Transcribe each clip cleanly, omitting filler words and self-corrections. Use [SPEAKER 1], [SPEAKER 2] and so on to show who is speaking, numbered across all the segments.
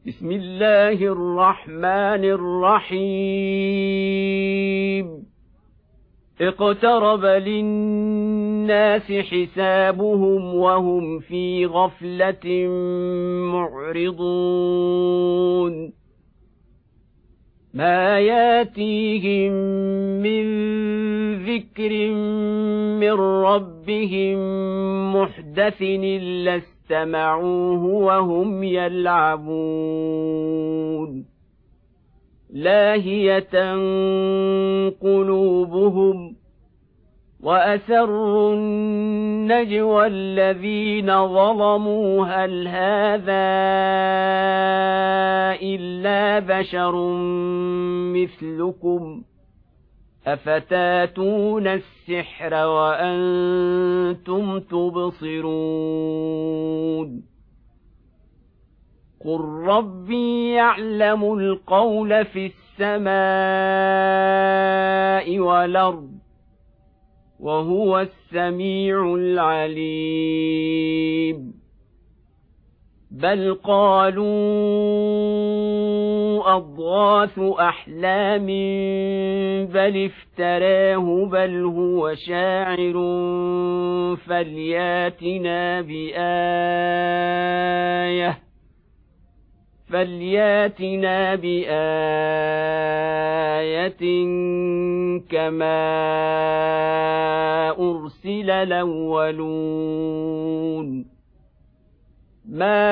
[SPEAKER 1] بسم الله الرحمن الرحيم اقترب للناس حسابهم وهم في غفلة معرضون ما ياتيهم من ذكر من ربهم محدث إلا استمعوه وهم يلعبون لاهية قلوبهم وأسروا النجوى الذين ظلموا هل هذا إلا بشر مثلكم أفتاتون السحر وأنتم تبصرون قل ربي يعلم القول في السماء والأرض وهو السميع العليم بل قالوا أضغاث أحلام بل افتراه بل هو شاعر فلياتنا بآية كما أرسل الأولون ما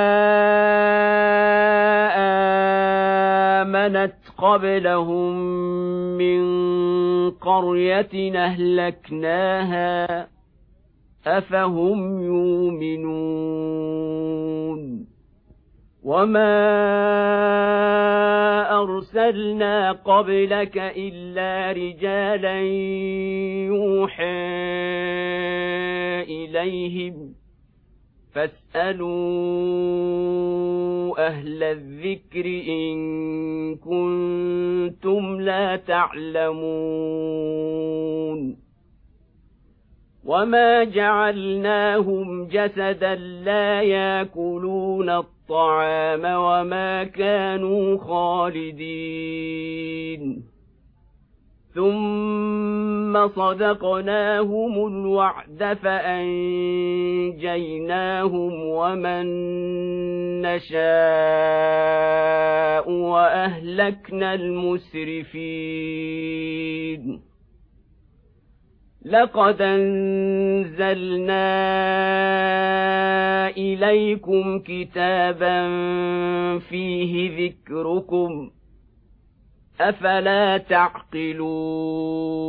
[SPEAKER 1] آمنت قبلهم من قرية أهلكناها أفهم يؤمنون وما أرسلنا قبلك إلا رجالا يوحى إليهم فاسألوا أهل الذكر إن كنتم لا تعلمون وما جعلناهم جسدا لا يأكلون الطعام وما كانوا خالدين ثم صدقناهم الوعد فأنجيناهم ومن نشاء وأهلكنا المسرفين لقد أنزلنا إليكم كتابا فيه ذكركم أفلا تعقلون